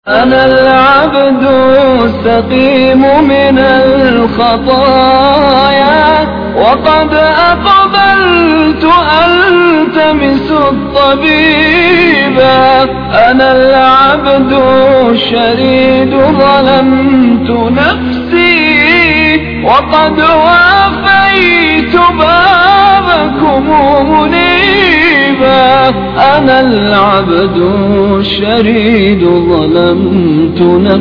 أنا العبد السقيم من الخطايا، وقد أقبلت ألتمس الطبيبا. أنا العبد الشريد ظلمت نفسي، وقد وافيت بابكم منيبا. أنا العبد الشريد ظلمت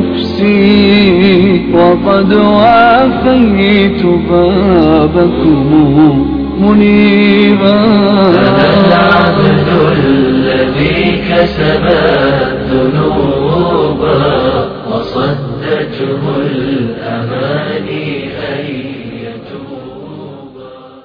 نفسي، وقد وافيت بابكم منيبا. أنا العبد الذي كسب الذنوب، وصدته الأماني أن يتوب.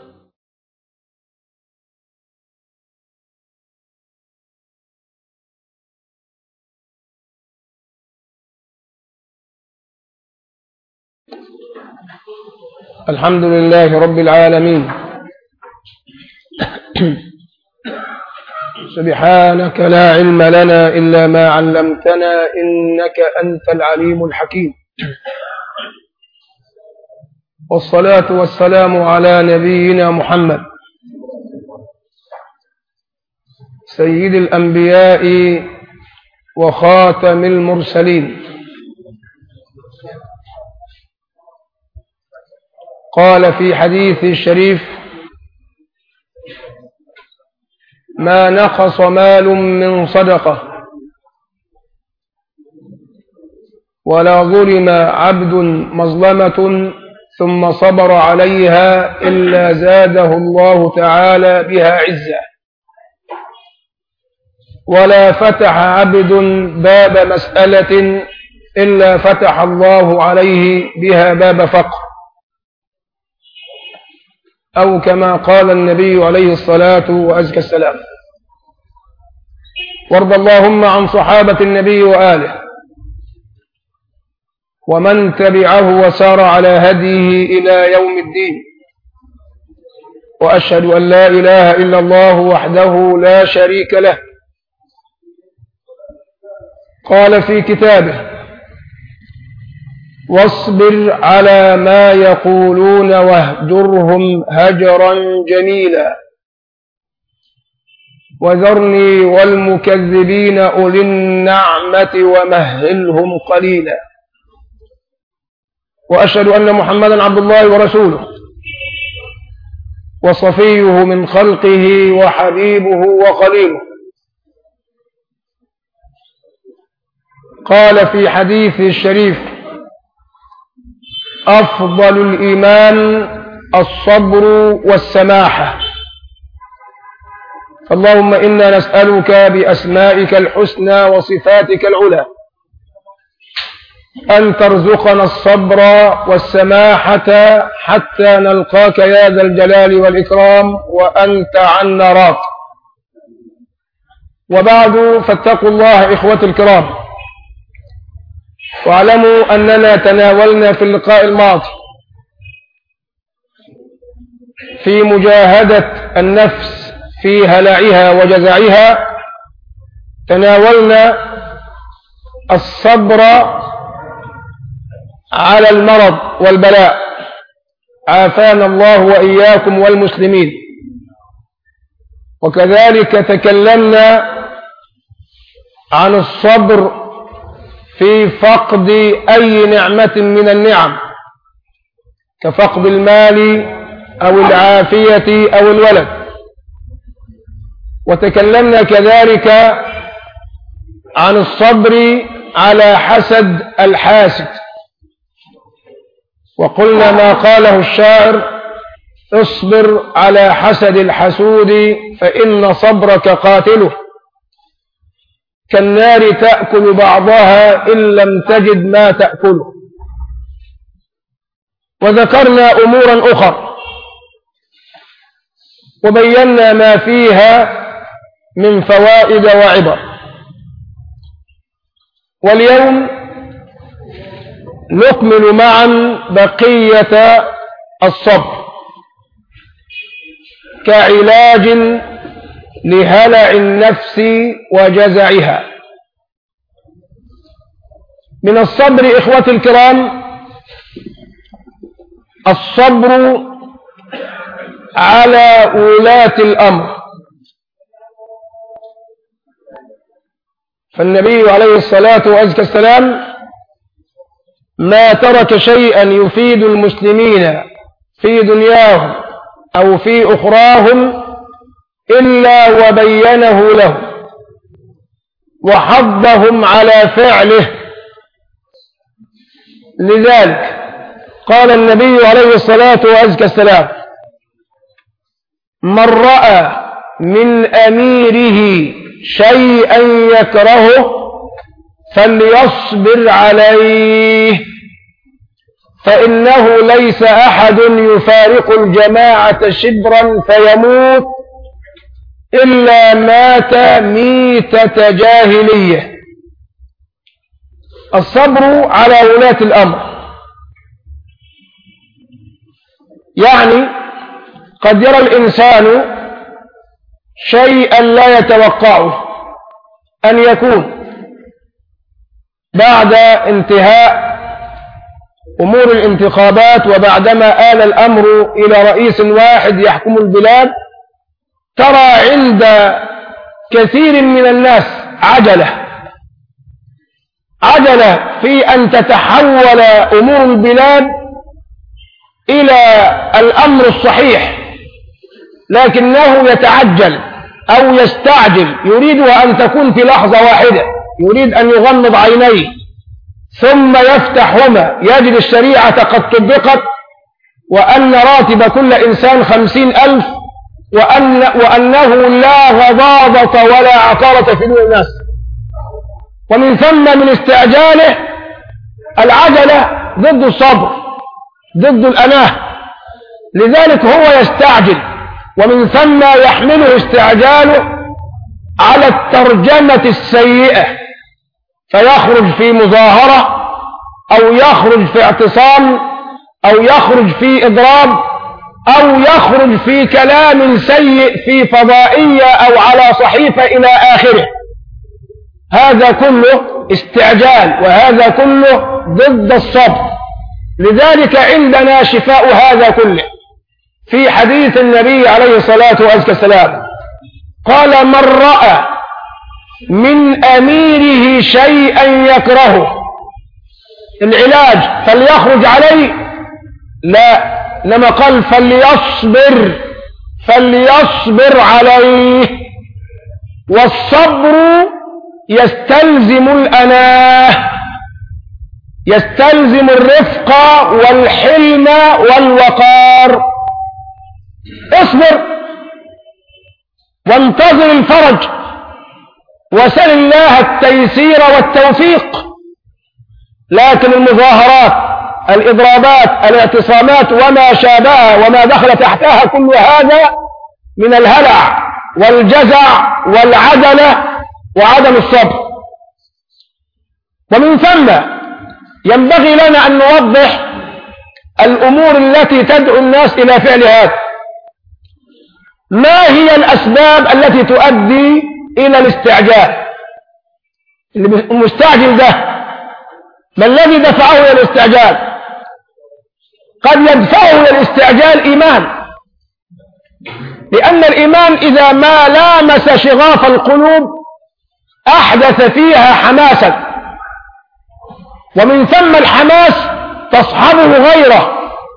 الحمد لله رب العالمين. سبحانك لا علم لنا إلا ما علمتنا، إنك أنت العليم الحكيم. والصلاة والسلام على نبينا محمد سيد الأنبياء وخاتم المرسلين. قال في حديث الشريف: ما نقص مال من صدقة، ولا ظلم عبد مظلمة ثم صبر عليها إلا زاده الله تعالى بها عزة، ولا فتح عبد باب مسألة إلا فتح الله عليه بها باب فقر، أو كما قال النبي عليه الصلاة وأزكى السلام. وارض اللهم عن صحابة النبي وآله ومن تبعه وسار على هديه إلى يوم الدين. وأشهد أن لا إله إلا الله وحده لا شريك له. قال في كتابه: واصبر على ما يقولون واهجرهم هجرا جميلا، وذرني والمكذبين أولي النعمة ومهلهم قليلا. وأشهد أن محمدا عبد الله ورسوله، وصفيه من خلقه وحبيبه وخليله. قال في حديث الشريف: أفضل الإيمان الصبر والسماحة. اللهم إنا نسألك بأسمائك الحسنى وصفاتك العلى أن ترزقنا الصبر والسماحة حتى نلقاك يا ذا الجلال والإكرام وأنت عنا راض. وبعد، فاتقوا الله إخوة الكرام، واعلموا أننا تناولنا في اللقاء الماضي في مجاهدة النفس في هلعها وجزعها، تناولنا الصبر على المرض والبلاء، عافانا الله وإياكم والمسلمين. وكذلك تكلمنا عن الصبر في فقد أي نعمة من النعم، كفقد المال أو العافية أو الولد. وتكلمنا كذلك عن الصبر على حسد الحاسد، وقلنا ما قاله الشاعر: اصبر على حسد الحسود فإن صبرك قاتله، كالنار تأكل بعضها إن لم تجد ما تأكله. وذكرنا أمورا أخرى وبينا ما فيها من فوائد وعبر. واليوم نكمل معا بقية الصبر كعلاج لهلع النفس وجزعها. من الصبر إخوتي الكرام الصبر على ولاة الأمر. فالنبي عليه الصلاة والسلام ما ترك شيئا يفيد المسلمين في دنياهم أو في أخراهم إلا وبينه له وحضهم على فعله. لذلك قال النبي عليه الصلاة والسلام من رأى من أميره شيئا يكرهه فليصبر عليه فإنه ليس أحد يفارق الجماعة شبرا فيموت إلا مات ميتة جاهلية. الصبر على ولاة الأمر يعني قد يرى الإنسان شيئا لا يتوقعه أن يكون بعد انتهاء أمور الانتخابات وبعدما آل الأمر إلى رئيس واحد يحكم البلاد، ترى عند كثير من الناس عجلة في أن تتحول أمور البلاد إلى الأمر الصحيح، لكنه يتعجل أو يستعجل، يريدها أن تكون في لحظة واحدة، يريد أن يغمض عينيه ثم يفتحهما يجد الشريعة قد طبقت وأن راتب كل إنسان 50,000 وأنه لا غضاضة ولا عقارة في دون الناس. ومن ثم من استعجاله العجلة ضد الصبر ضد الأناه، لذلك هو يستعجل، ومن ثم يحمله استعجاله على الترجمة السيئة، فيخرج في مظاهرة أو يخرج في اعتصام أو يخرج في إضراب أو يخرج في كلام سيء في فضائية أو على صحيفة إلى آخره. هذا كله استعجال وهذا كله ضد الصبر. لذلك عندنا شفاء هذا كله في حديث النبي عليه الصلاة والسلام قال من رأى من أميره شيئا يكرهه، العلاج فليخرج عليه؟ لا، لما قال فليصبر عليه. والصبر يستلزم الأناه، يستلزم الرفق والحلم والوقار. اصبر وانتظر الفرج وسل الله التيسير والتوفيق. لكن المظاهرات، الإضرابات، الاعتصامات وما شابهها وما دخل تحتها كل هذا من الهلع والجزع والعجلة وعدم الصبر. ومن ثم ينبغي لنا أن نوضح الأمور التي تدعو الناس إلى فعل هذا. ما هي الأسباب التي تؤدي إلى الاستعجال؟ المستعجل ده ما الذي دفعه إلى الاستعجال؟ قد يدفعه إلى الاستعجال إيمان، لأن الإيمان إذا ما لامس شغاف القلوب أحدث فيها حماسا، ومن ثم الحماس تصحبه غيره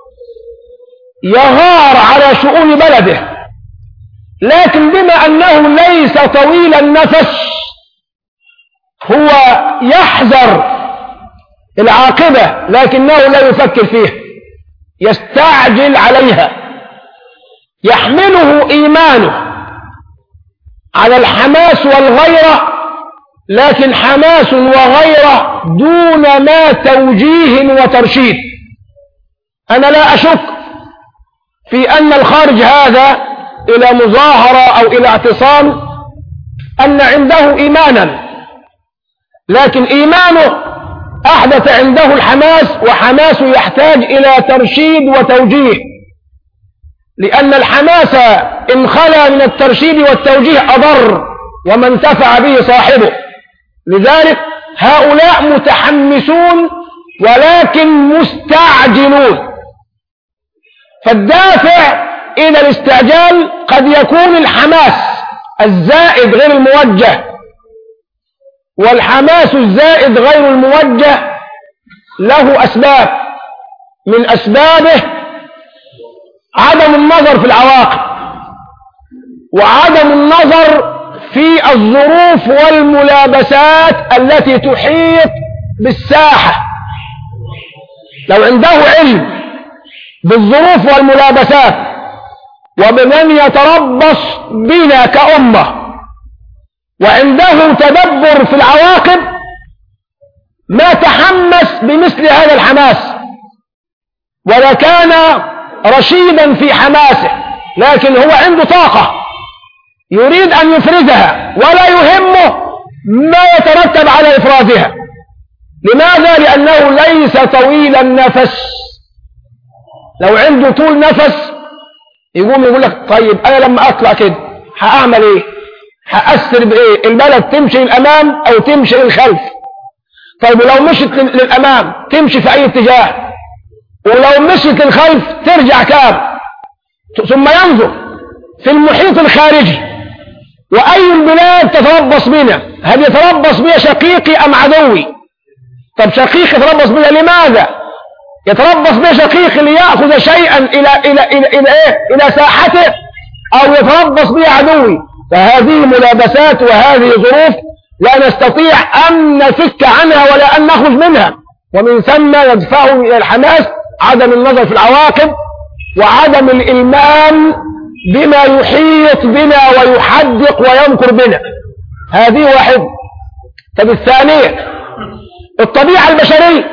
يغار على شؤون بلده، لكن بما أنه ليس طويل النفس هو يحذر العاقبة لكنه لا يفكر فيها، يستعجل عليها. يحمله إيمانه على الحماس والغيرة، لكن حماس وغيرة دون ما توجيه وترشيد. أنا لا أشك في أن الخارج هذا إلى مظاهرة أو إلى اعتصام أن عنده إيمانا، لكن إيمانه أحدث عنده الحماس، وحماسه يحتاج إلى ترشيد وتوجيه، لأن الحماس إن خلا من الترشيد والتوجيه أضر وما انتفع به صاحبه. لذلك هؤلاء متحملون متحمسون ولكن مستعجلون. فالدافع إلى الاستعجال قد يكون الحماس الزائد غير الموجه، والحماس الزائد غير الموجه له أسباب، من أسبابه عدم النظر في العواقب، وعدم النظر في الظروف والملابسات التي تحيط بالساحة. لو عنده علم بالظروف والملابسات وبمن يتربص بنا كأمة، وعنده تدبر في العواقب، ما تحمس بمثل هذا الحماس، ولا كان رشيدا في حماسه، لكن هو عنده طاقة يريد أن يفرزها ولا يهمه ما يترتب على إفرازها. لماذا؟ لأنه ليس طويل النفس. لو عنده طول نفس يقوم يقول لك طيب أنا لما أطلع كده هأعمل إيه؟ هأثر بإيه؟ البلد تمشي للأمام أو تمشي للخلف؟ طيب ولو مشيت للأمام تمشي في أي اتجاه؟ ولو مشيت للخلف ترجع كام؟ ثم ينظر في المحيط الخارجي، وأي البلاد تتربص بنا؟ هل يتربص بنا شقيقي أم عدوي؟ طب شقيقي يتربص بنا لماذا؟ يتربص بنا شقيقي ليأخذ شيئا إلى ساحته، أو يتربص بنا عدوي؟ فهذه ملابسات وهذه ظروف لا نستطيع أن نفك عنها ولا أن نخرج منها، ومن ثم يدفعه إلى الحماس عدم النظر في العواقب، وعدم الإلمام بما يحيط بنا ويحدق ويمكر بنا. هذه واحد. طب الثانية الطبيعة البشرية.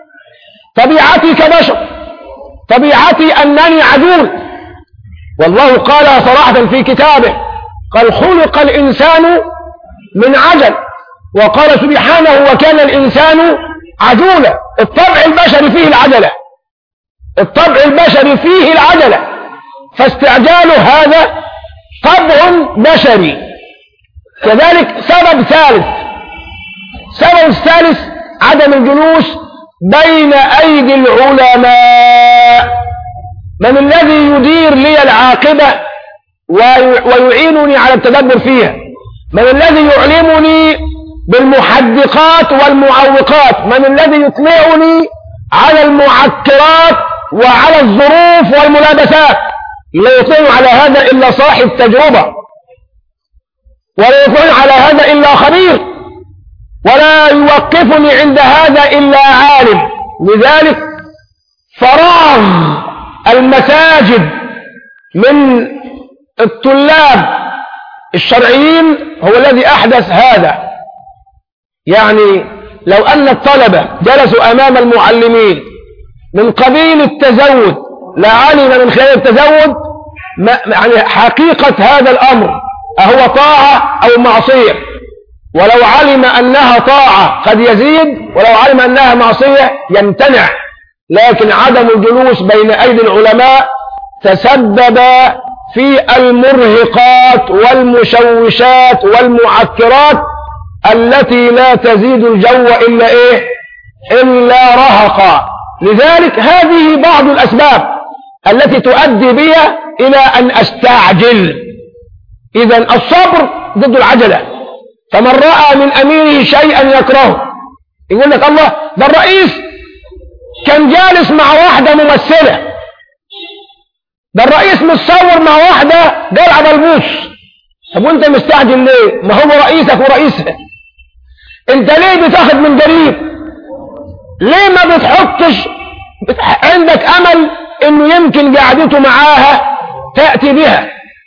طبيعتي كبشر، طبيعتي أنني عجول، والله قال صراحة في كتابه، قال خلق الإنسان من عجل، وقال سبحانه وكان الإنسان عجولا. الطبع البشري فيه العجلة، الطبع البشري فيه العجلة، فاستعجاله هذا طبع بشري. كذلك سبب ثالث، سبب الثالث عدم الجلوس بين أيدي العلماء. من الذي يدير لي العاقبة ويعينني على التدبر فيها؟ من الذي يعلمني بالمحدقات والمعوقات؟ من الذي يطلعني على المعكرات وعلى الظروف والملابسات؟ لا يطلعني على هذا إلا صاحب تجربة، ولا يطلعني على هذا إلا خبير، ولا يوقفني عند هذا إلا عالم. لذلك فراغ المساجد من الطلاب الشرعيين هو الذي أحدث هذا. يعني لو أن الطلبة جلسوا أمام المعلمين من قبيل التزود لعلم من خلال التزود يعني حقيقة هذا الأمر أهو طاعة أو معصية، ولو علم أنها طاعة قد يزيد، ولو علم أنها معصية يمتنع. لكن عدم الجلوس بين أيدي العلماء تسبب في المرهقات والمشوشات والمعكرات التي لا تزيد الجو إلا إيه؟ إلا رهقا. لذلك هذه بعض الأسباب التي تؤدي بي إلى أن أستعجل. إذن الصبر ضد العجلة. فمن رأى من أميره شيئا يكرهه يقول لك الله ده الرئيس كان جالس مع واحدة ممثلة، ده الرئيس متصور مع واحدة جالعة بلبوس. طب وانت مستعجل ليه؟ ما هو رئيسك ورئيسها. انت ليه بتاخد من جريب؟ ليه ما بتحطش عندك امل انه يمكن قعدته معاها تأتي بها،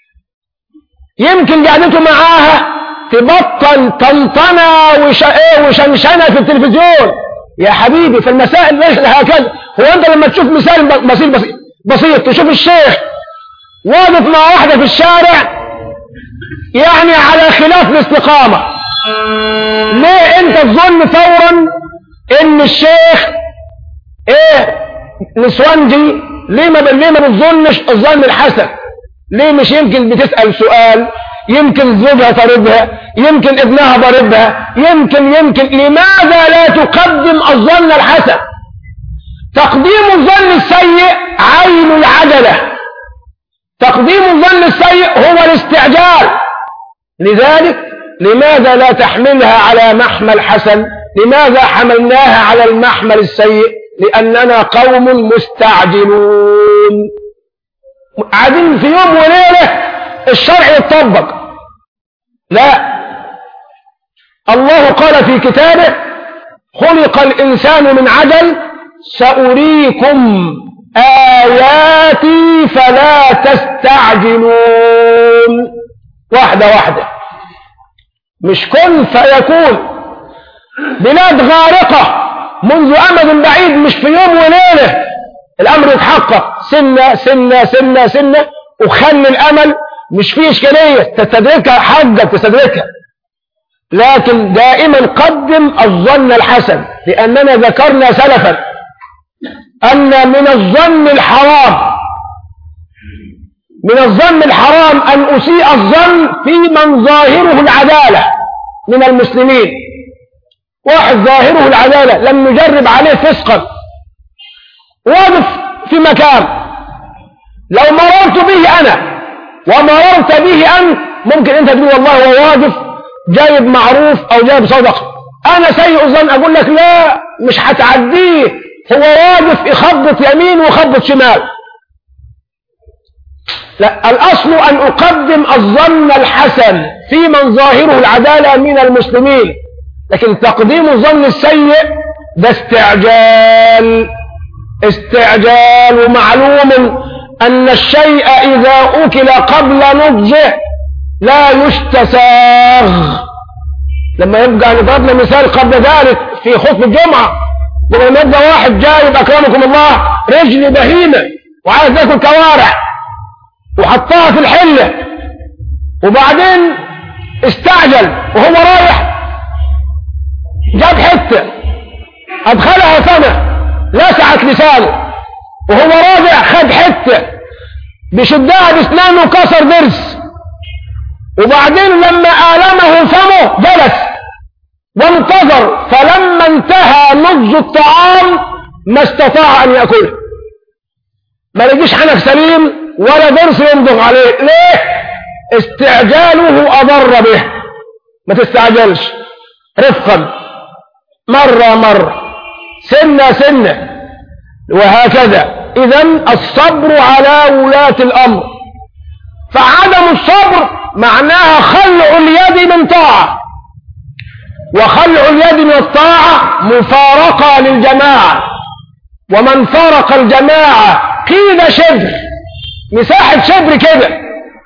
يمكن قعدته معاها تبطل طنطنة وشنشنة في التلفزيون. يا حبيبي في المسائل ليس هكذا. هو انت لما تشوف مثال بسيط تشوف الشيخ واقف مع واحدة في الشارع يعني على خلاف الاستقامة، ليه انت تظن فورا ان الشيخ نسوانجي؟ ليه ما بتظنش الظن الحسن؟ ليه مش يمكن بتسأل سؤال يمكن زوجها طردها، يمكن ابنها ضربها، يمكن لماذا لا تقدم الظن الحسن؟ تقديم الظن السيء عين العجلة، تقديم الظن السيء هو الاستعجال. لذلك لماذا لا تحملها على محمل حسن؟ لماذا حملناها على المحمل السيء؟ لأننا قوم مستعجلون، قاعدين في يوم وليلة الشرع يتطبق. لا، الله قال في كتابه خلق الإنسان من عجل سأريكم آياتي فلا تستعجلون. واحدة واحدة، مش كن فيكون. بلاد غارقة منذ أمد بعيد، مش في يوم وليلة الأمر يتحقق، سنة سنة سنة سنة، وخلي الأمل مش فيه إشكالية، تستدركها حقك تستدركها. لكن دائما قدم الظن الحسن، لأننا ذكرنا سلفا أن من الظن الحرام أن أسيء الظن في من ظاهره العدالة من المسلمين. واحد ظاهره العدالة لم نجرب عليه فسقا، واقف في مكان، لو مررت به أنا ومررت به أنت ممكن أنت تقول والله هو واقف جايب معروف أو جايب صدقة، أنا سيء الظن أقول لك لا مش هتعديه، هو واقف يخبط يمين ويخبط شمال. لا، الأصل أن أقدم الظن الحسن في من ظاهره العدالة من المسلمين، لكن تقديم الظن السيء ده استعجال. ومعلوم أن الشيء إذا أكل قبل نضجه لا يستساغ. لما يبقى نضربنا مثال قبل ذلك في خطبة الجمعة، لما يبقى واحد جايب أكرمكم الله رجل بهيمة وعايز ياكل كوارع وحطها في الحلة، وبعدين استعجل وهو رايح جاب حتة أدخلها فمه لسعت لسانه، وهو راجع خد حتة بشدها باسنانه وكسر ضرس، وبعدين لما آلمه فمه جلس وانتظر، فلما انتهى نضج الطعام ما استطاع أن يأكله. ما لقيش حنك سليم ولا ضرس يمضغ عليه. ليه؟ استعجاله أضر به. ما تستعجلش، رفقا، مرة سنة سنة، وهكذا. إذن الصبر على ولاة الأمر. فعدم الصبر معناها خلع اليد من طاعة، وخلع اليد من الطاعة مفارقة للجماعة، ومن فارق الجماعة قيل شبر، مساحة شبر كده،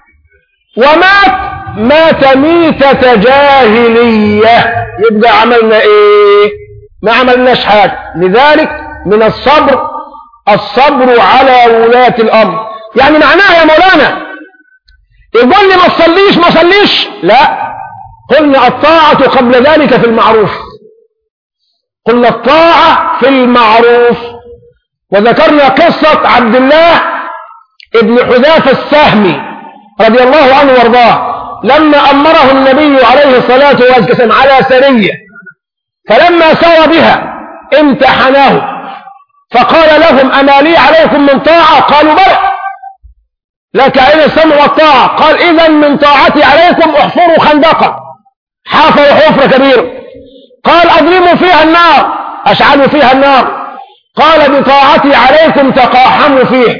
مات ميتة جاهلية، يبقى عملنا ايه؟ ما عملناش حاجة. لذلك من الصبر على ولاة الأمر. يعني معناها يا مولانا يقول لي ما صليش، لا، قلنا الطاعة قبل ذلك في المعروف، قلنا الطاعة في المعروف. وذكرنا قصة عبد الله ابن حذافة السهمي رضي الله عنه وارضاه، لما أمره النبي عليه الصلاة والسلام على سرية، فلما سار بها امتحناه فقال لهم أما لي عليكم من طاعة؟ قالوا بلى، لك أين السمع والطاعة؟ قال إذن من طاعتي عليكم احفروا خندقا، حفروا حفرة كبيرة. قال أضرموا فيها النار، أشعلوا فيها النار. قال بطاعتي عليكم تقاحموا فيه.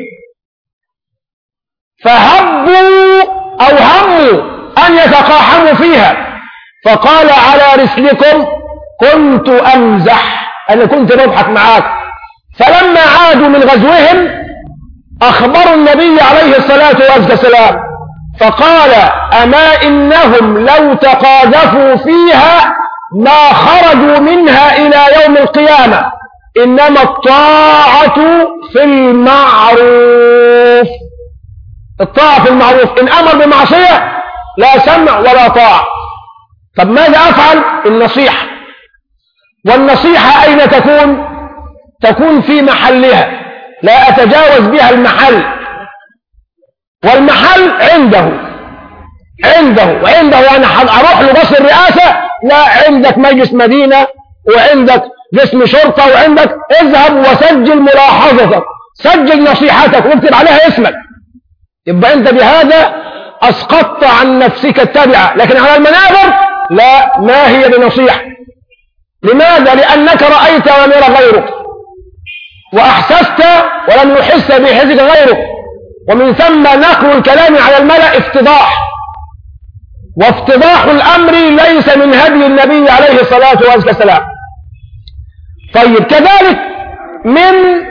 فهبوا أو هموا أن يتقاحموا فيها، فقال على رسلكم كنت أمزح، أنا كنت بضحك معاك. فلما عادوا من غزوهم أخبروا النبي عليه الصلاة والسلام، فقال أما إنهم لو تقاذفوا فيها ما خرجوا منها إلى يوم القيامة، إنما الطاعة في المعروف. الطاعة في المعروف، إن أمر بمعصية لا سمع ولا طاعة. طب ماذا أفعل؟ النصيحة. والنصيحة أين تكون؟ تكون في محلها، لا أتجاوز بها المحل، والمحل عنده. عنده يعني أروح له بس الرئاسة؟ لا، عندك مجلس مدينة وعندك قسم شرطة وعندك، اذهب وسجل ملاحظتك، سجل نصيحتك واكتب عليها اسمك. يبقى انت بهذا اسقطت عن نفسك التبعة. لكن على المنابر لا، ما هي بنصيحة. لماذا؟ لأنك رأيت ولم يرى غيرك، وأحسست ولم يحس بحسك غيرك، ومن ثم نقل الكلام على الملأ افتضاح، وافتضاح الأمر ليس من هدي النبي عليه الصلاة والسلام. طيب، كذلك من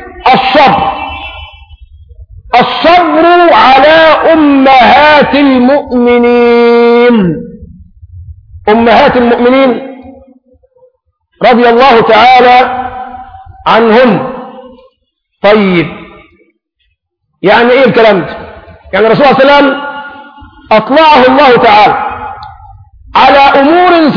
الصبر على أمهات المؤمنين، أمهات المؤمنين رضي الله تعالى عنهم. طيب، يعني ايه الكلام ده؟ يعني الرسول صلى الله عليه وسلم أطلعه الله تعالى على أمور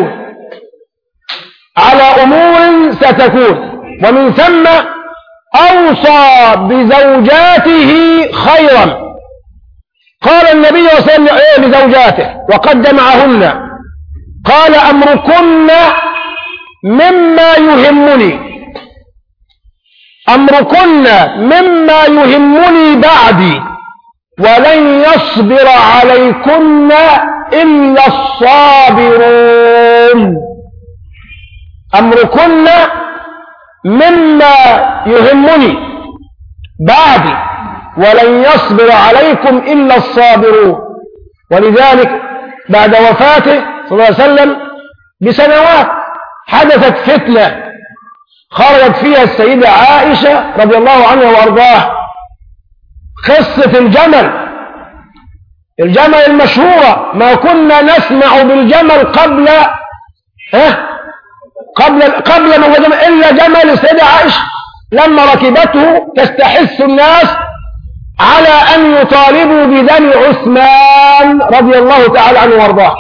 ستكون، ومن ثم أوصى بزوجاته خيرا. قال النبي صلى الله عليه وسلم لزوجاته وقد جمعهن، قال: أمركن مما يهمني بعدي، ولن يصبر عليكن إلا الصابرون. أمركن مما يهمني بعدي، ولن يصبر عليكم إلا الصابرون. ولذلك بعد وفاته صلى الله عليه وسلم بسنوات حدثت فتنة خرجت فيها السيدة عائشة رضي الله عنها وأرضاها، قصة الجمل المشهورة. ما كنا نسمع بالجمل قبل ما هو إلا جمل السيدة عائشة، لما ركبته تستحث الناس على أن يطالبوا بدم عثمان رضي الله تعالى عنه وارضاه.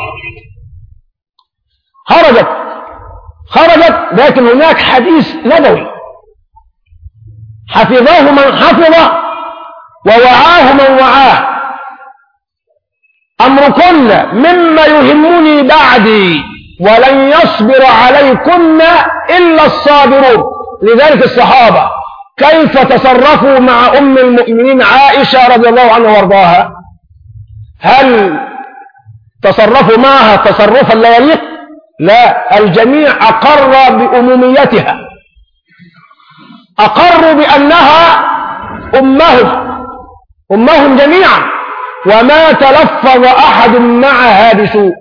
خرجت، لكن هناك حديث نبوي حفظه من حفظه ووعاه من وعاه: أمركن مما يهمني بعدي، ولن يصبر عليكن إلا الصابرون. لذلك الصحابة كيف تصرفوا مع أم المؤمنين عائشة رضي الله عنها وارضاها؟ هل تصرفوا معها تصرفا لا يليق؟ لا، الجميع أقر بأموميتها، أقروا بأنها أمهم جميعا، وما تلفظ أحد معها بسوء،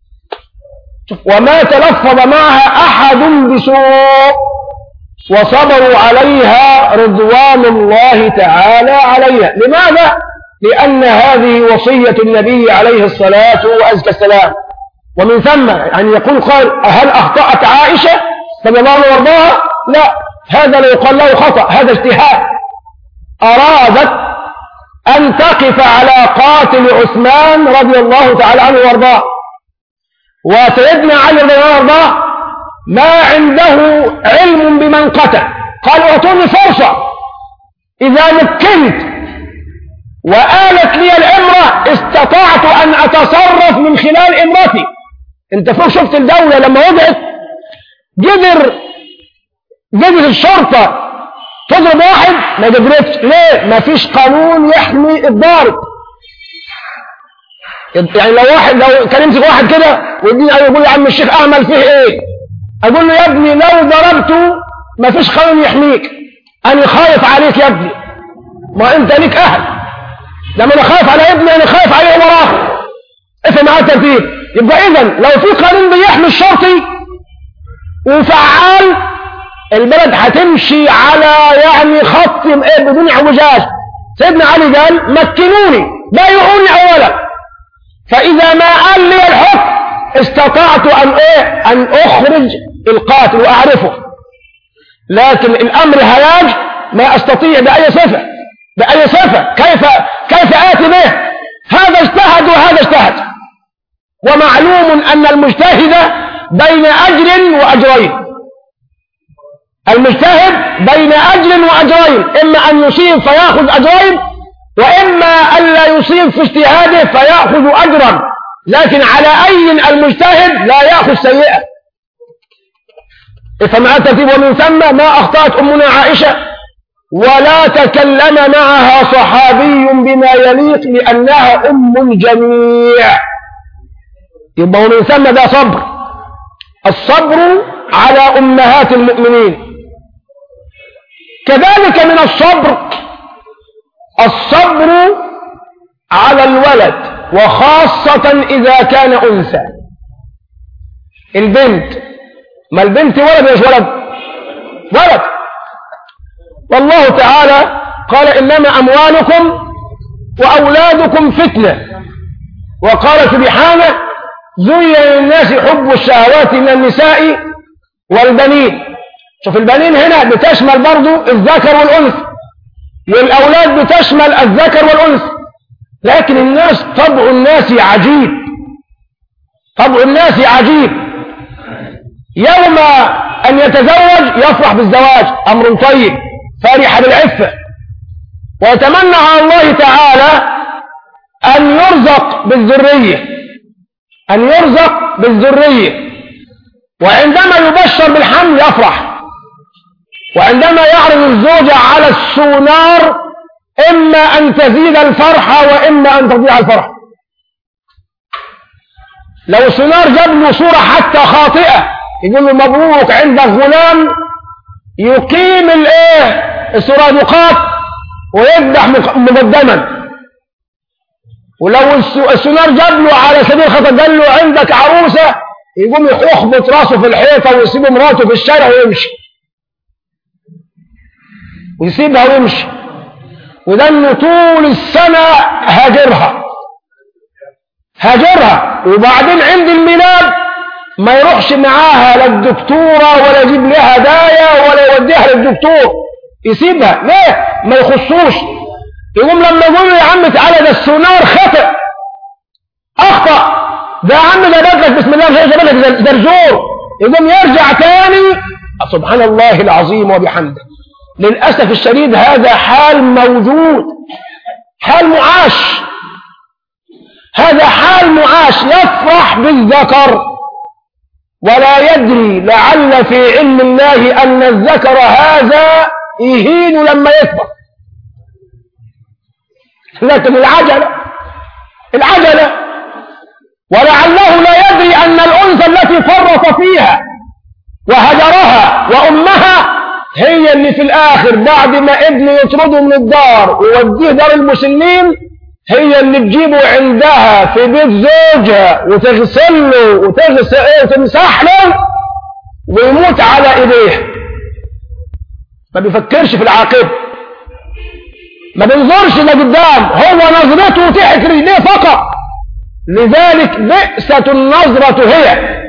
وصبروا عليها رضوان الله تعالى عليها. لماذا؟ لأن هذه وصية النبي عليه الصلاة والسلام. ومن ثم يعني يقول قال: هل أخطأت عائشة رضي الله عنها وارضاها؟ لا، هذا لا يقال له خطأ، هذا اجتهاد. أرادت أن تقف على قاتل عثمان رضي الله تعالى عنه وارضاه، وسيدنا علي رضي الله عنه وارضاه ما عنده علم بمن قتل، قال: اعطوني فرصة، إذا مكنت وآلت لي العمرة استطعت أن أتصرف من خلال امرتي. انت فوق شفت الدولة لما وضعت قدر الشرطة تضرب واحد؟ ما قدرتش. ليه؟ ما فيش قانون يحمي الضارب. يعني لو كان يمسك واحد كده ويديني يقول يا عم الشيخ اعمل فيه ايه، اقول له يا ابني لو ضربته ما فيش قانون يحميك، انا خايف عليك يا ابني، ما انت ليك اهل، لما انا خايف على ابني انا خايف عليه وراه. افهم معاه الترتيب. يبقى اذا لو في قانون بيحمي الشرطي وفعال، البلد هتمشي على يعني خط بدون اعوجاج. سيدنا علي قال: مكنوني، بايعوني اولا، فاذا ما قال لي الحكم استطعت ان اخرج القاتل واعرفه، لكن الامر هياج ما استطيع باي صفه كيف اتي به؟ هذا اجتهد وهذا اجتهد، ومعلوم ان المجتهد بين اجر واجرين. المجتهد بين اجر واجرين، اما ان يصيب فياخذ اجرين، واما ان لا يصيب في اجتهاده فياخذ اجرا. لكن على أي المجتهد لا يأخذ سيئة. فمع الترتيب ومن ثم ما أخطأت أمنا عائشة ولا تكلم معها صحابي بما يليق لأنها أم الجميع. يبقى ومن ثم ده صبر، الصبر على أمهات المؤمنين. كذلك من الصبر على الولد، وخاصة إذا كان أنثى. البنت، ما البنت ولد مش ولد؟ ولد. والله تعالى قال إنما أموالكم وأولادكم فتنة، وقال سبحانه زين للناس حب الشهوات من النساء والبنين. شوف البنين هنا بتشمل برضو الذكر والأنثى، والأولاد بتشمل الذكر والأنثى. لكن الناس طبع الناس عجيب، طبع الناس عجيب. يوم أن يتزوج يفرح بالزواج، أمر طيب، فرح بالعفة، ويتمنى على الله تعالى أن يرزق بالذرية، أن يرزق بالذرية. وعندما يبشر بالحمل يفرح، وعندما يعرض الزوجة على السونار إما أن تزيد الفرحة وإما أن تضيع الفرحة. لو السونار جاب له صورة حتى خاطئة يقول له مبروك عندك غلام، يقيم السرادقات ويذبح مقدما. ولو السونار جاب له على سبيل الخطأ قال له عندك عروسة، يقوم يخبط راسه في الحيطة ويسيب مراته في الشارع ويمشي، ويسيبها ويمشي، وده انه طول السنة هاجرها. وبعدين عند الميلاد ما يروحش معاها لا الدكتورة ولا يجيب لها هدايا ولا يوديها للدكتور، يسيبها. ليه؟ ما يخصوش. يقوم لما يقول له يا عم تعالى ده السونار خطأ، اخطأ، ده يا عم ده بدلك بسم الله مش بدلك زرزور، يقوم يرجع تاني. سبحان الله العظيم وبحمده. للأسف الشديد هذا حال موجود، حال معاش، هذا حال معاش. يفرح بالذكر ولا يدري لعل في علم الله أن الذكر هذا يهين لما يكبر. لكن العجلة ولعله لا يدري أن الأنثى التي فرط فيها وهجرها وأمها هي اللي في الآخر بعد ما ابنه يطرده من الدار ويوديه دار المسنين هي اللي تجيبه عندها في بيت زوجها وتغسل له وتمسح له ويموت على ايديه. ما بيفكرش في العاقبة، ما بينظرش لقدام، هو نظرته تحت رجليه فقط. لذلك بئست النظرة هي.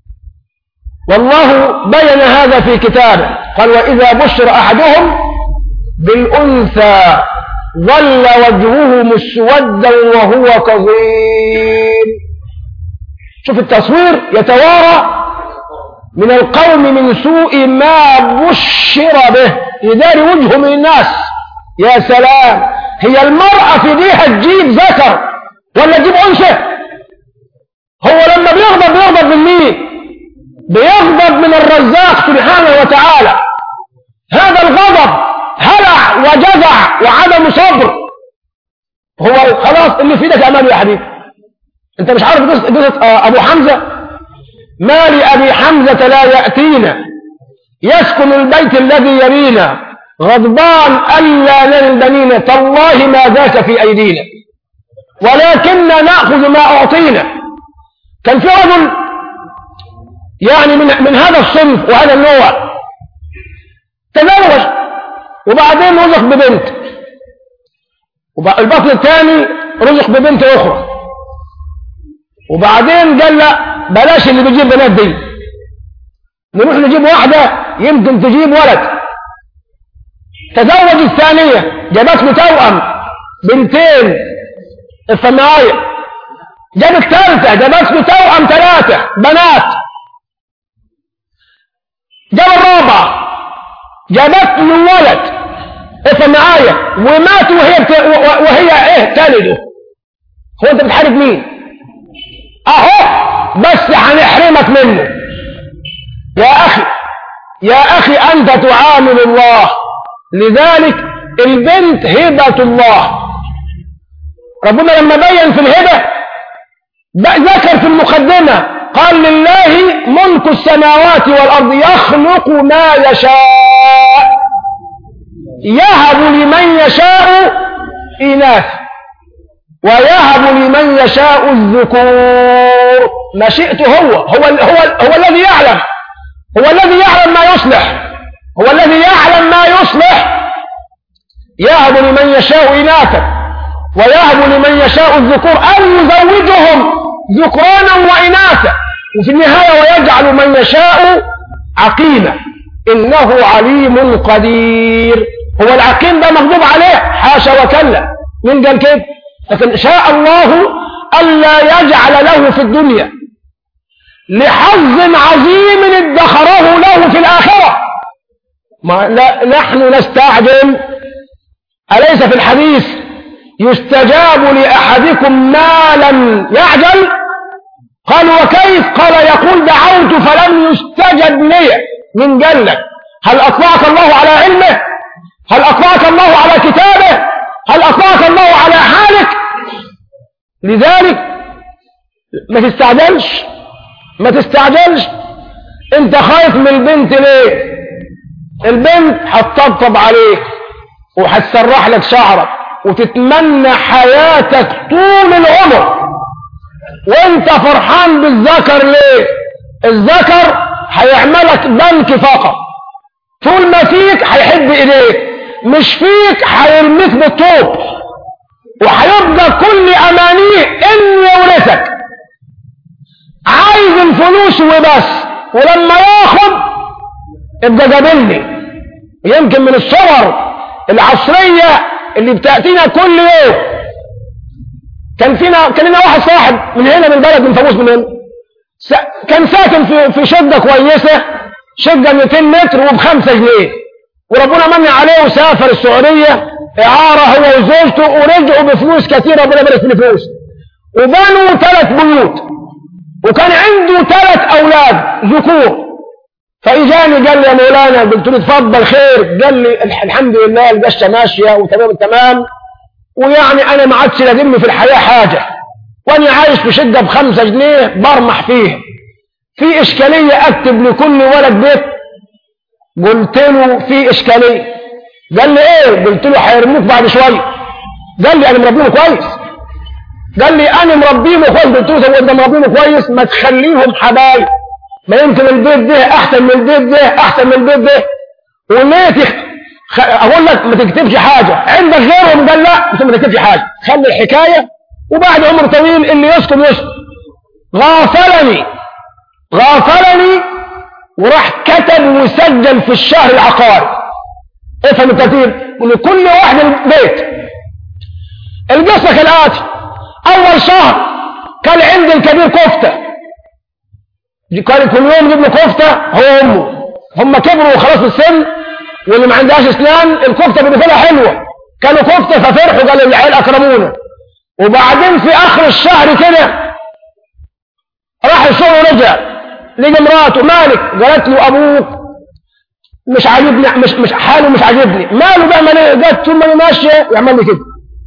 والله بين هذا في كتابه، قال وإذا بشر أحدهم بالأنثى ظل وجهه مسودا وهو كظيم. شوف التصوير، يتوارى من القوم من سوء ما بشر به، يداري وجهه من الناس. يا سلام، هي المرأة في ديها تجيب ذكر ولا تجيب أنثى؟ هو لما بيغضب من مين؟ بيغضب من الرزاق سبحانه وتعالى. هذا الغضب هلع وجزع وعدم صبر. هو خلاص اللي في ايدك اعمله يا حبيبي. انت مش عارف قصة ابو حمزة؟ ما لأبي حمزة لا يأتينا يسكن البيت الذي يرينا غضبان ألا نل البنين تالله ما ذاك في أيدينا ولكننا نأخذ ما أعطينا. كان في رجل يعني من هذا الصنف وهذا النوع تزوج وبعدين رزق ببنت، البطل الثاني رزق ببنت أخرى، وبعدين قال لا بلاش اللي بيجيب بنات دي، نروح نجيب واحدة يمكن تجيب ولد. تزوج الثانية جابت له توأم بنتين الثماية، جاب الثالثة جابت له توأم 3 بنات، جاب الرابعة جابت له ولد الثماية ومات وهي ايه تلده. هو انت بتحارب مين؟ اهو بس هنحرمك منه. يا اخي انت تعامل الله، لذلك البنت هبة الله. ربنا لما بين في الهبة ذكر في المقدمة قال لله ملك السماوات والأرض يخلق ما يشاء يهب لمن يشاء إناث ويهب لمن يشاء الذكور. مشيئته هو الذي يعلم، هو الذي يعلم ما يصلح، هو الذي يعلم ما يصلح. يهب لمن يشاء إناثا ويهب لمن يشاء الذكور أن يزوجهم ذكرانا وإناثا، وفي النهاية ويجعل من يشاء عقيما إنه عليم قدير. هو العقيم ده مغضوب عليه؟ حاشا وكلا، من قال كده؟ لكن شاء الله ألا يجعل له في الدنيا لحظ عظيم ادخره له في الآخرة. نحن نستعجل. أليس في الحديث يستجاب لأحدكم ما لم يعجل؟ قالوا وكيف؟ قال يقول دعوت فلم يستجب لي. من قال لك؟ هل أطلعك الله على علمه؟ هل أطلعك الله على كتابه؟ هل أطلعك الله على حالك؟ لذلك ما تستعجلش. انت خايف من البنت ليه؟ البنت هتطبطب عليك وهتسرح لك شعرك وتتمنى حياتك طول العمر، وانت فرحان بالذكر ليه؟ الذكر هيعملك بنك فقط، طول ما فيك هيحب ايديك، مش فيك هيرميك بالطوب، وهيبقى كل امانيه ان يورثك. عايز الفلوس وبس، ولما ياخد ابقى جابلني. يمكن من الصور العصريه اللي بتاتينا كل يوم، كان لنا واحد صاحب من هنا من البلد، من فاقوس من هنا، كان ساكن في شقه كويسه، شقه 200 متر وب5 جنيه، وربنا من عليه وسافر السعوديه اعاره هو وزوجته، ورجعوا بفلوس كثيره، ربنا يبارك في الفلوس، وبنوا 3 بيوت، وكان عنده 3 اولاد ذكور. فاجاني قال لي يا مولانا، قلت له اتفضل خير. قال لي الحمد لله القشه ماشيه وتمام التمام، ويعني انا ما عادش لازمني في الحياه حاجه، وانا عايش في شقه ب5 جنيه برمح فيها، في اشكاليه اكتب لكل ولد بيت؟ قلت له في اشكاليه. قال لي ايه؟ قلت له هيرموك بعد شويه. قال لي انا مربيهم كويس. قال لي انا مربيهم كويس. قلت له طب انت مربيهم كويس، ما تخليهم حبايب، ما يمكن البيت ده احسن من البيت ده، احسن من البيت ده، وليه اقول لك ما تكتبش حاجه عندك غيرهم؟ قال لا، انت ما تكتبش حاجه، خلي الحكايه، وبعد عمر طويل اللي يسكن يسكن. غافلني وراح كتب وسجل في الشهر العقاري. افهم الترتيب، ولكل واحد بيت. القصه كالاتي: اول شهر كان عند الكبير كفته، كان كل يوم يجيب له كفته هو وامه، هم كبروا وخلاص في السن، واللي ما عندهاش اسنان الكفته بالنسبه لها حلوه، كانوا كفته ففرحوا، قالوا العيال اكرمونا. وبعدين في اخر الشهر كده راح الشغل ورجع، لقى مراته: مالك؟ قالت له ابوك مش عاجبني، مش حاله مش عاجبني. ماله بيعمل ايه؟ قالت طول ما انا ماشيه يعمل لي كده.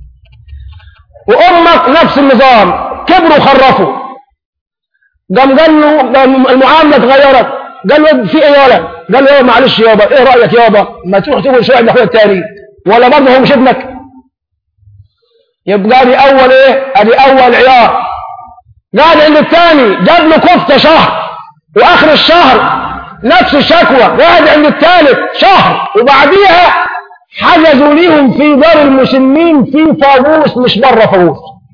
وامك نفس النظام، كبروا وخرفوا. قال له المعامله اتغيرت. قال له في ايه يالا؟ قال له معلش يابا، ايه رايك يابا؟ ما تروح تقول شويه عند اخويا التاني، ولا برضه هو مش ابنك؟ يبقى دي اول ايه؟ ادي اول عيار. قاعد عند الثاني، جاب له كفته شهر، واخر الشهر نفس الشكوى، قاعد عند الثالث شهر، وبعديها حجزوا ليهم في دار المسنين في فاقوس مش بره فاقوس.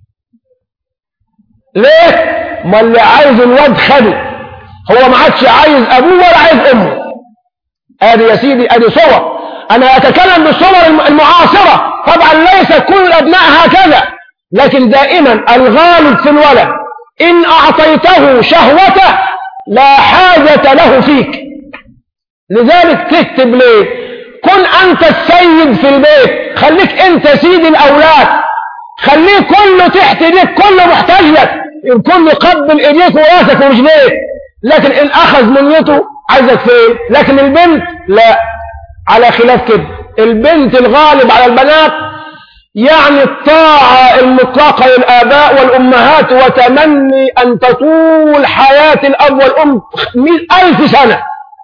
ليه؟ ما اللي عايز الواد خده، هو ما عادش عايز ابوه ولا عايز امه. ادي يا سيدي ادي صور، انا اتكلم بالصور المعاصره، طبعا ليس كل الابناء هكذا، لكن دائما الغالب في الولد ان اعطيته شهوته لا حاجه له فيك. لذلك تكتب ليه؟ كن انت السيد في البيت، خليك انت سيد الاولاد، خليه كله تحت ايديك، كله محتاج لك، الكل يقبل ايديك وراسك ورجليك، لكن ان اخذ منيته عايزك فين؟ لكن البنت لا، على خلاف كده. البنت الغالب على البنات يعني الطاعة المطلقة للآباء والأمهات، وتمني أن تطول حياة الأب والأم 100,000 سنة.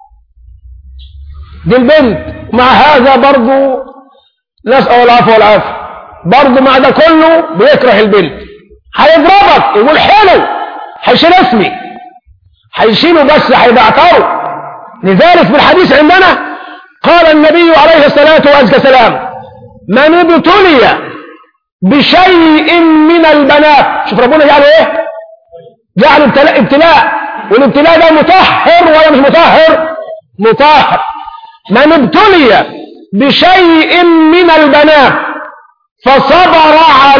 دي البنت. مع هذا برضو نسأل العفو والعافية، برضو مع ده كله بيكره البنت. هيضربك يقول حلو، هيشيل اسمي، هيشيله بس هيبعتره. لذلك في الحديث عندنا قال النبي عليه الصلاة والسلام: من ابتلي بشيء من البنات، شوف ربنا جعله ايه؟ جعله ابتلاء، والابتلاء ده مطهر ولا مش مطهر؟ مطهر. من ابتلي بشيء من البنات فصبر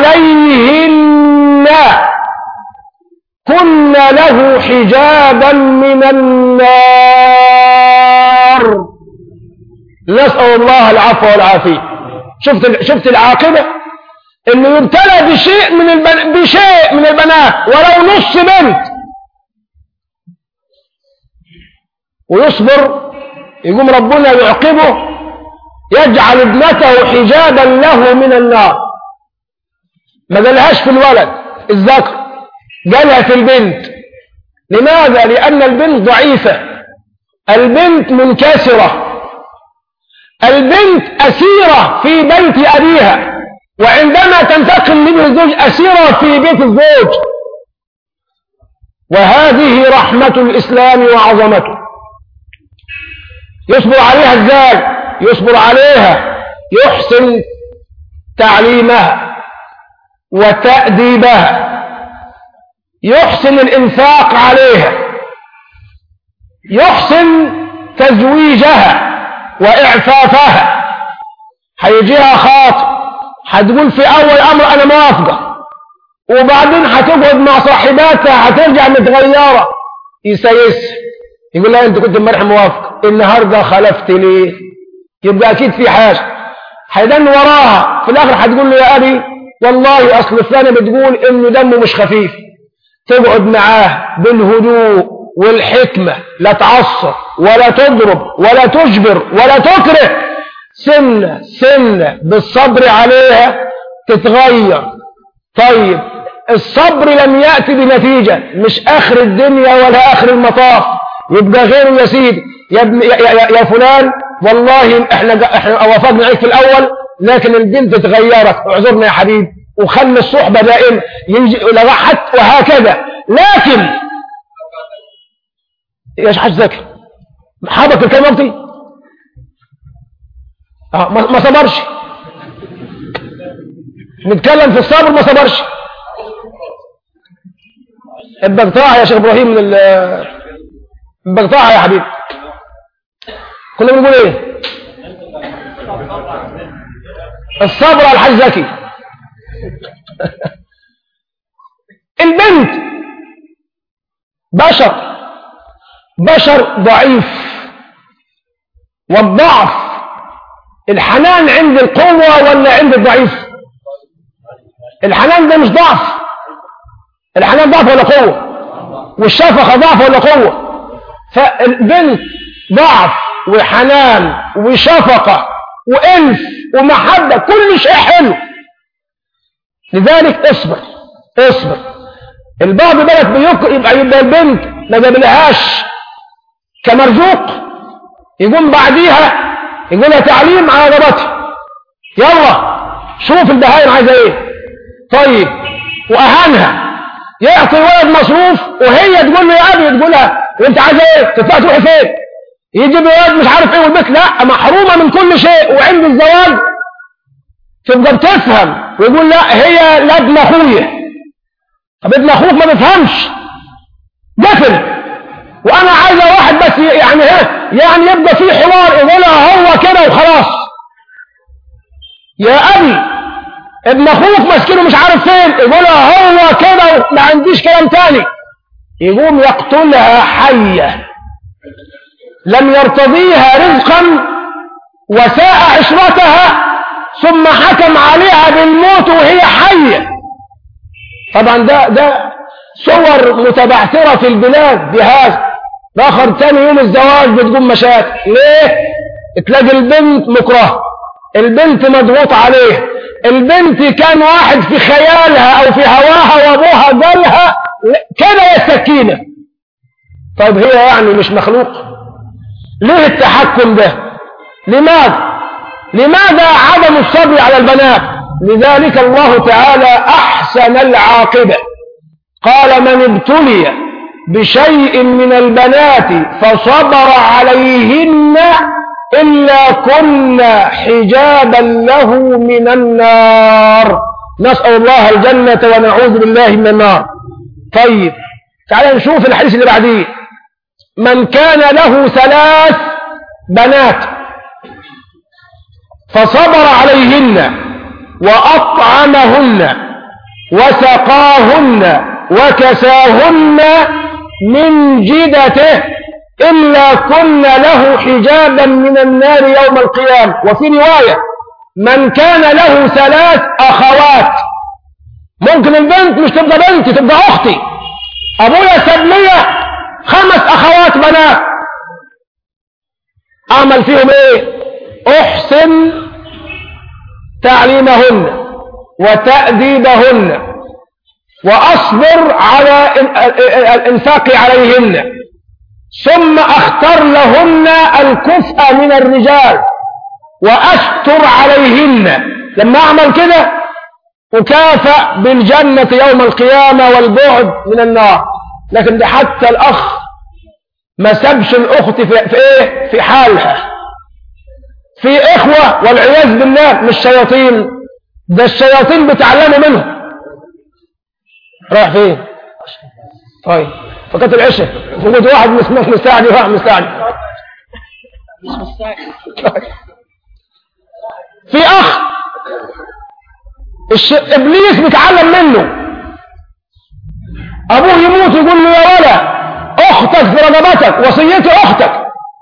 عليهن كن له حجابا من النار. نسأل الله العفو والعافية. شفت العاقبة؟ انه يبتلى بشيء من البنات ولو نص بنت ويصبر، يقوم ربنا يعقبه يجعل ابنته حجابا له من النار. ما قالهاش في الولد الذكر، قالها في البنت. لماذا؟ لأن البنت ضعيفة، البنت منكسرة، البنت أسيرة في بيت أبيها، وعندما تنتقل منه الزوج أسيرة في بيت الزوج. وهذه رحمة الإسلام وعظمته. يصبر عليها ازاي؟ يصبر عليها، يحسن تعليمها وتأديبها، يحسن الإنفاق عليها، يحسن تزويجها وإعفافها. هيجيها خاطب، هتقول في أول أمر أنا موافقة، وبعدين هتقعد مع صاحباتها هترجع متغيرة، يسيسها، يقول لها أنت كنت امبارح موافقة، النهارده خلفت ليه؟ يبقى أكيد في حاجة. هيدن وراها، في الآخر هتقول له يا أبي والله أصل فلانة بتقول إنه دمه مش خفيف. تقعد معاه بالهدوء والحكمة، لا تعصر ولا تضرب ولا تجبر ولا تكره، سنة سنة بالصبر عليها تتغير. طيب الصبر لم يأتي بنتيجة، مش آخر الدنيا ولا آخر المطاف، يبقى غيره يا سيدي، يا فلان والله احنا وافقنا عليك في الأول، لكن البنت تغيرت، اعذرنا يا حبيبي، وخلي الصحبة دائما يجي لغحت وهكذا. لكن يا حاج زكي حابك الكلمة وقتي ما صبرش، نتكلم في الصبر ما صبرش. بقطعها يا شيخ ابراهيم من بقطعها يا حبيبي. كنا بنقول ايه؟ الصبر على الحاج زكي. البنت بشر ضعيف، والضعف الحنان عند القوة ولا عند الضعيف؟ الحنان ده مش ضعف، الحنان ضعف ولا قوة؟ والشفقة ضعف ولا قوة؟ فالبنت ضعف وحنان وشفقة وأنف ومحبة، كل شيء حلو. لذلك اصبر. البعض يبقى البنت ما جابلهاش كمرزوق، يقوم بعديها يقول لها تعليم على ضربتي، يلا شوف البهايم عايزه ايه. طيب واهانها، يعطي ولد مصروف وهي تقول له يا ابي، تقول لها وانت عايزه ايه؟ تطلع تروحي فين؟ يجيب ولد مش عارف ايه، والبيت لا، محرومه من كل شيء. وعند الزواج تبقى بتفهم ويقول لا هي لابن اخويا. طب ابن اخوك ما بيفهمش، قفل. وانا عايزه واحد بس يعني يعني يبقى في حوار، يقولها هو كده وخلاص. يا ابي ابن اخوك مسكينه مش عارف فين، يقولها هو كده ما عنديش كلام تاني. يقوم يقتلها حيه، لم يرتضيها رزقا وساء عشرتها، ثم حكم عليها بالموت وهي حيه. طبعا ده صور متبعثرة في البلاد بهذا. آخر تاني يوم الزواج بتقوم مشاكل. ليه؟ تلاقي البنت مكرهة، البنت مضغوط عليه، البنت كان واحد في خيالها أو في هواها وأبوها قالها كده يا سكينة. طيب هي يعني مش مخلوق؟ ليه التحكم ده؟ لماذا عدم الصبر على البنات؟ لذلك الله تعالى أحسن العاقبة، قال من ابتلي بشيء من البنات فصبر عليهن إلا كنا حجابا له من النار. نسأل الله الجنة ونعوذ بالله من النار. طيب تعالى نشوف الحديث اللي بعديه. من كان له 3 بنات فصبر عليهن وأطعمهن وسقاهن وكساهن من جدته إلا كنا له حجابا من النار يوم القيامة. وفي رواية من كان له 3 أخوات، ممكن البنت مش تبقى بنتي تبقى أختي، أبويا ساب لي 5 أخوات بنات، أعمل فيهم إيه؟ أحسن تعليمهن وتأديبهن وأصبر على الإنفاق عليهن، ثم أختر لهن الكفء من الرجال وأستر عليهن. لما أعمل كده أكافأ بالجنة يوم القيامة والبعد من النار. لكن ده حتى الأخ ما سبش الأخت في إيه؟ في حالها. في إخوة والعياذ بالله مش شياطين، ده الشياطين بتعلموا منهم. رايح فين؟ طيب فقط العشاء وجود واحد مستعجل وواحد مستعجل. في أخ إبليس بيتعلم منه، أبوه يموت يقول له يا ولا أختك في رقبتك، وصيتي أختك.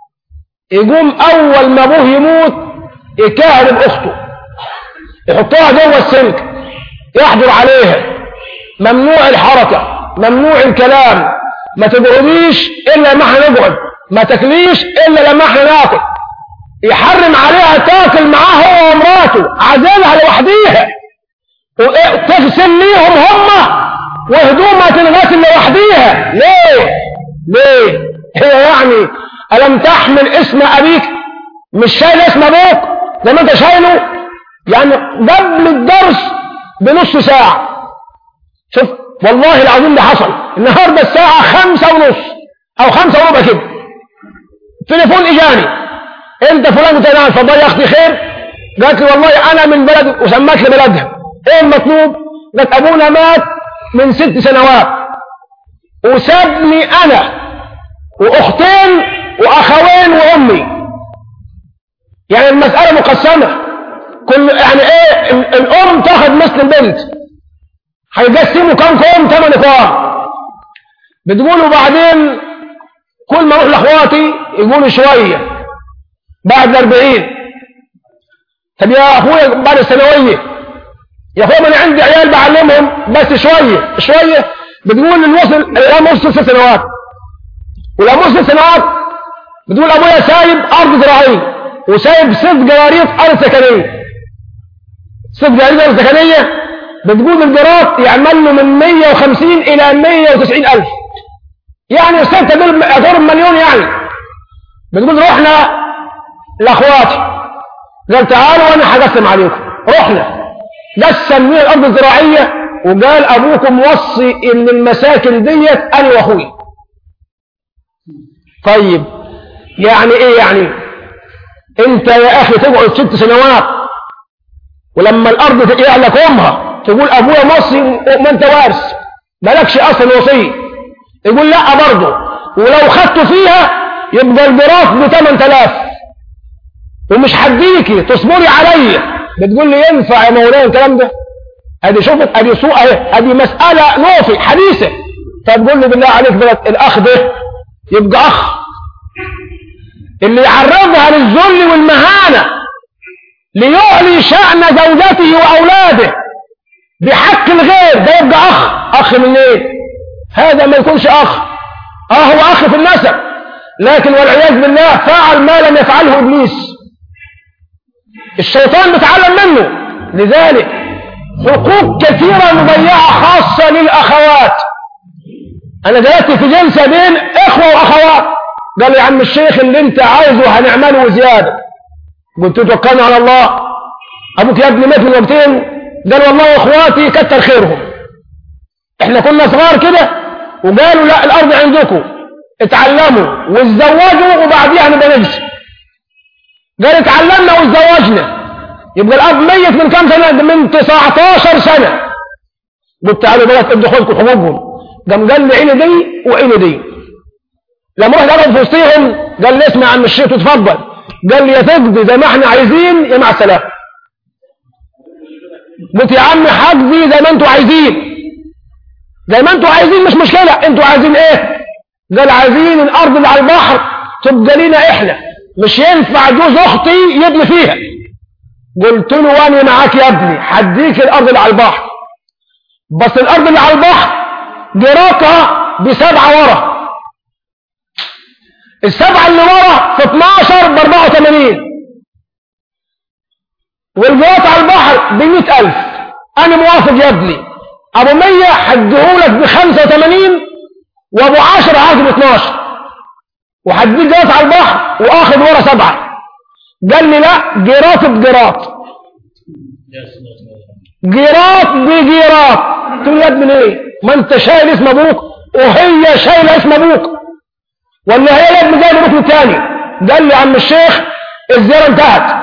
يقوم أول ما أبوه يموت يكاهرب أخته، يحطها جوه السلك، يحضر عليها، ممنوع الحركة، ممنوع الكلام، ما تقعديش إلا لما احنا نقعد، ما تاكليش إلا لما احنا ناكل. يحرم عليها تاكل معاه هو ومراته، عزلها لوحديها، تغسل ليهم هم وهدومها تنغسل لوحديها. ليه؟ هي يعني ألم تحمل اسم أبيك؟ مش شايل اسم أبوك زي ما أنت شايله؟ يعني قبل الدرس بنص ساعة. شوف والله العظيم ده حصل النهاردة الساعة 5:30 أو 5:15 كده، تليفون إجاني، أنت فلان؟ قلت لها اتفضلي يا أختي خير؟ قالت لي والله أنا من بلد، وسمت لي بلدها. إيه المطلوب؟ قالت أبونا مات من 6 سنوات وسابني أنا وأختين وأخوين وأمي. يعني المسألة مقسمة، كل يعني إيه الأم تاخد مثل البنت، هيقسموا كم كوم؟ 8 كوم. بتقولوا بعدين كل ما اروح لاخواتي يقولوا شويه بعد 40. طب يا اخويا بعد الثانويه يا اخويا انا عندي عيال بعلمهم بس شويه. بتقول الوصل الى نص 6 سنوات، ولما نص 6 سنوات بتقول ابويا سايب ارض زراعيه وسايب 6 جراريط ارض سكنيه. 6 جراريط ارض سكنيه بتقول الجرات يعمل له من 150 إلى 190 ألف، يعني 6 دول أدور مليون. يعني بتقول رحنا لأخواتي، قال تعالوا وأنا هقسم عليكم. رحنا قسم لي الأرض الزراعية، وقال أبوكم وصي إن المساكن ديت أنا وأخوي. طيب يعني إيه؟ يعني أنت يا أخي تقعد 6 سنوات ولما الأرض يعلى كومها تقول أبويا موصي وما أنت وارث مالكش أصل وصي. يقول لا برضه، ولو خدت فيها يبقى الجراف ب8000 ومش هديكي تصبري عليا. بتقول لي ينفع يا مولانا الكلام ده؟ ادي شوفت، ادي سوء اهي، ادي مسألة نوفي حديثة. فتقول لي بالله عليك الأخ ده يبقى أخ اللي يعرضها للذل والمهانة ليعلي شأن زوجته وأولاده بحق الغير، ده يبقى أخ من ايه؟ هذا ما يكونش أخ. هو أخ في النسب، لكن والعياذ بالله فعل ما لم يفعله إبليس، الشيطان بيتعلم منه. لذلك حقوق كثيرة مضيعة خاصة للأخوات. أنا جلست في جلسة بين إخوة وأخوات، قال لي يا عم الشيخ اللي أنت عايزه هنعمله زيادة. قلت له توكلنا على الله، أبوك يا ابني مات من وقتين. قال والله إخواتي كتر خيرهم، إحنا كنا صغار كده وقالوا لا الأرض عندكم، اتعلموا واتزوجوا وبعديها نبقى نجسي. قال اتعلمنا واتزوجنا، يبقى الأب ميت من كم سنة؟ من 19 سنة. قلت تعالوا بقى ادوا خذكم حقوقهم. قال لي عيني دي وعيني دي. لما رحت اقعد في وسطيهم قال لي اسمع يا عم الشيخ تتفضل. قال لي يا تقضي زي ما احنا عايزين يا مع السلامه. قلت يا عم حقضي زي ما انتوا عايزين، زي ما انتوا عايزين مش مشكله. انتوا عايزين ايه؟ قال عايزين الارض اللي على البحر تبقى لينا احنا، مش ينفع جوز اختي يبني فيها. قلت له وانا معاك يا ابني هديك الارض اللي على البحر، بس الارض اللي على البحر جراتها ب7 ورا، ال7 اللي ورا في 12 ب84، والجرات على البحر ب100,000. انا موافق يا ابني، ابو 100 هديهولك ب85 وابو 10 هاخد ب12، وهديك جرات على البحر واخد ورا 7. قال لي لا، جرات بجرات، جرات بجرات. قلت له يا ابني ليه؟ ما انت شايل اسم ابوك وهي شايله اسم ابوك، ولا هي يا ابني جايبه ركن تاني؟ قال لي يا عم الشيخ الزياره انتهت.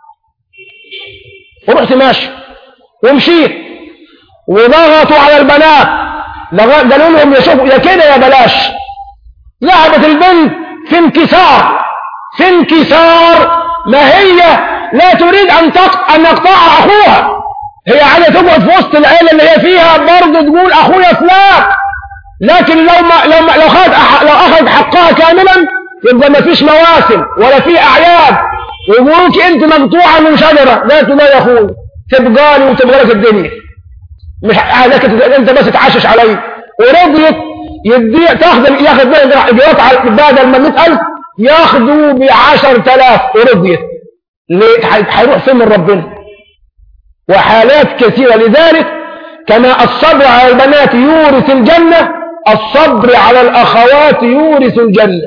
ورحت ماشي ومشيت، وضغطوا على البنات، قالوا لهم يا شوفوا يا كده يا بلاش. ذهبت البنت في انكسار، في انكسار، ما هي لا تريد ان يقطع اخوها، هي عايزه تقعد في وسط العيله اللي هي فيها برضه تقول اخويا فلان، لكن لو اخذت حقها كاملا يبقى ما فيش مواسم ولا في اعياد، ويقولوك انت مقطوعه من شجره. لا تقول يا اخوي تبقى لي وتبقى لك الدنيا، مش عايزك انت بس تعشش علي. ورضيت ياخذ اجرات بدل ما 100,000 ياخذوا ب10,000، ورضيت. ليه؟ هيروح فين من ربنا؟ وحالات كثيرة. لذلك كما الصبر على البنات يورث الجنة، الصبر على الأخوات يورث الجنة.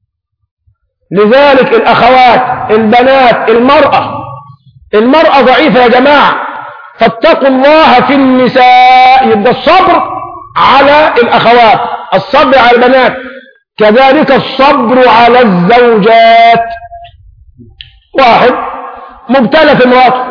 لذلك الأخوات، البنات، المرأة ضعيفة يا جماعة، فاتقوا الله في النساء. يبقى الصبر على الأخوات، الصبر على البنات، كذلك الصبر على الزوجات. واحد مبتلى في امراته،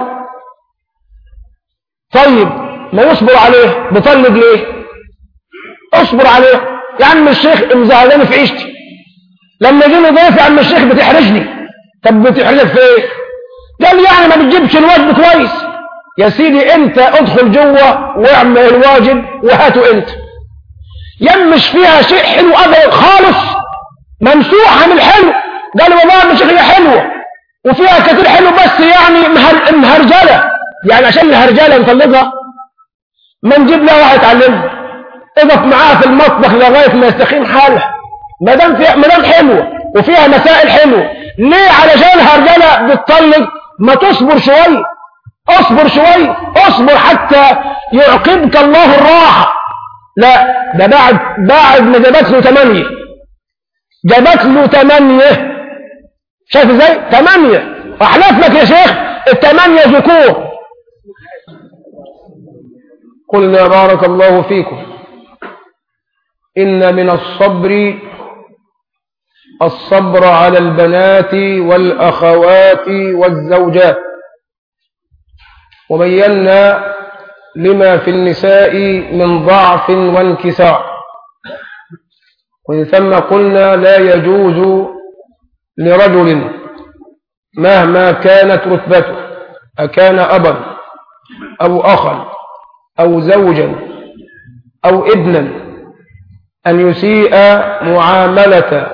طيب ما يصبر عليه، بطلق ليه؟ اصبر عليه. يا عم الشيخ مزعلاني في عيشتي، لما جيني ضيف يا عم الشيخ بتحرجني. طب بتحرجك في ايه؟ قال يعني ما بتجيبش الواجب كويس. يا سيدي انت ادخل جوه واعمل الواجب وهاته انت. يمش فيها شيء حلو ابدا خالص، ممسوحه من الحلو. قال والله يا عم الشيخ هي حلوه وفيها كتير حلو، بس يعني مهرجله، يعني عشان الهرجله نطلقها ما نجيب لها واحد يتعلمها، اقف معاها في المطبخ لغايه ما يستقيم حالها، ما دام حلوه وفيها مسائل حلوه. ليه؟ علشان الهرجله بتطلق. ما تصبر شويه، اصبر شويه، اصبر حتى يعقبك الله الراحه. لا ده بعد ما جابت له 8، جابت له 8. شايف ازاي؟ 8. احلف لك يا شيخ ال8 ذكور. قلنا بارك الله فيكم إن من الصبر على البنات والأخوات والزوجات، وبينا لما في النساء من ضعف وانكسار. ومن ثم قلنا لا يجوز لرجل مهما كانت رتبته، أكان أبا أو أخا أو زوجا أو ابنا، أن يسيء معاملة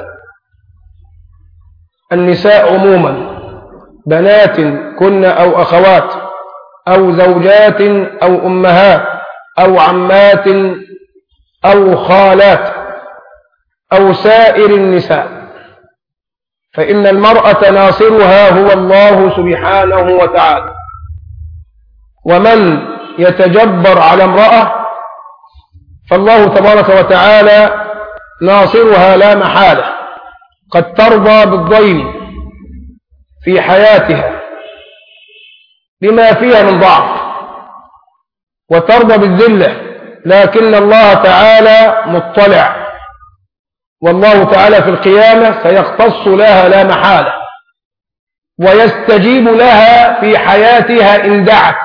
النساء عموما، بنات كن أو أخوات أو زوجات أو أمهات أو عمات أو خالات أو سائر النساء، فإن المرأة ناصرها هو الله سبحانه وتعالى. ومن يتجبر على امرأة فالله تبارك وتعالى ناصرها لا محالة، قد ترضى بالضيم في حياتها بما فيها من ضعف وترضى بالذلة، لكن الله تعالى مطلع، والله تعالى في القيامة سيختص لها لا محالة ويستجيب لها في حياتها إن دعت،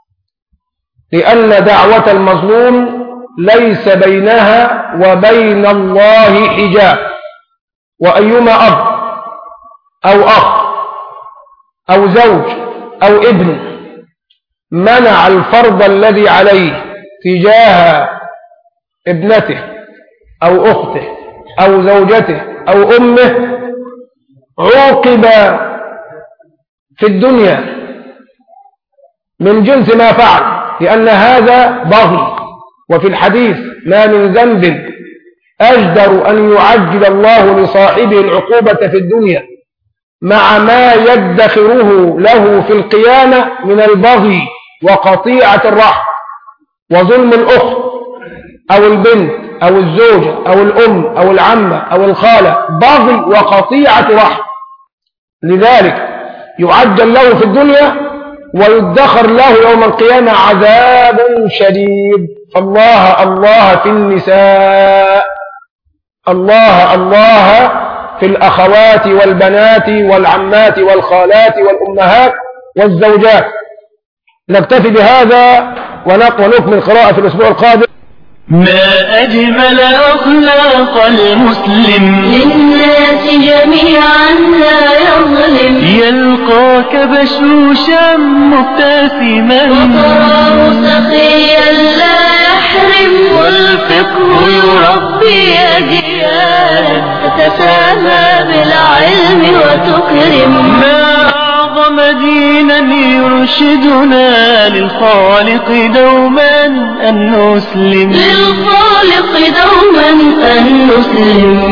لأن دعوة المظلوم ليس بينها وبين الله حجاب. وأيما أب أو أخ أو زوج أو ابن منع الفرض الذي عليه تجاه ابنته أو أخته أو زوجته أو أمه عوقب في الدنيا من جنس ما فعل، لأن هذا بغي. وفي الحديث ما من ذنب أجدر أن يعجل الله لصاحبه العقوبة في الدنيا مع ما يدخره له في القيامة من البغي وقطيعة الرحم وظلم الأخت أو البنت أو الزوجة أو الأم أو العمة أو الخالة، بغي وقطيعة رحم. لذلك يعجل له في الدنيا ويدخر له يوم القيامة عذاب شديد. فالله الله في النساء، الله الله في الأخوات والبنات والعمات والخالات والأمهات والزوجات. نكتفي بهذا ونكمل قراءة في الأسبوع القادم. ما أجمل أخلاق المسلم، للناس جميعا لا يظلم، يلقاك بشوشا مبتسما وتراه سخيا لا يحرم، والفقه يربي أجيالا تتسامى بالعلم وتكرم. ما أعظم دينا يرشدنا للخالق دوما أن نسلم، للخالق دوما أن نسلم.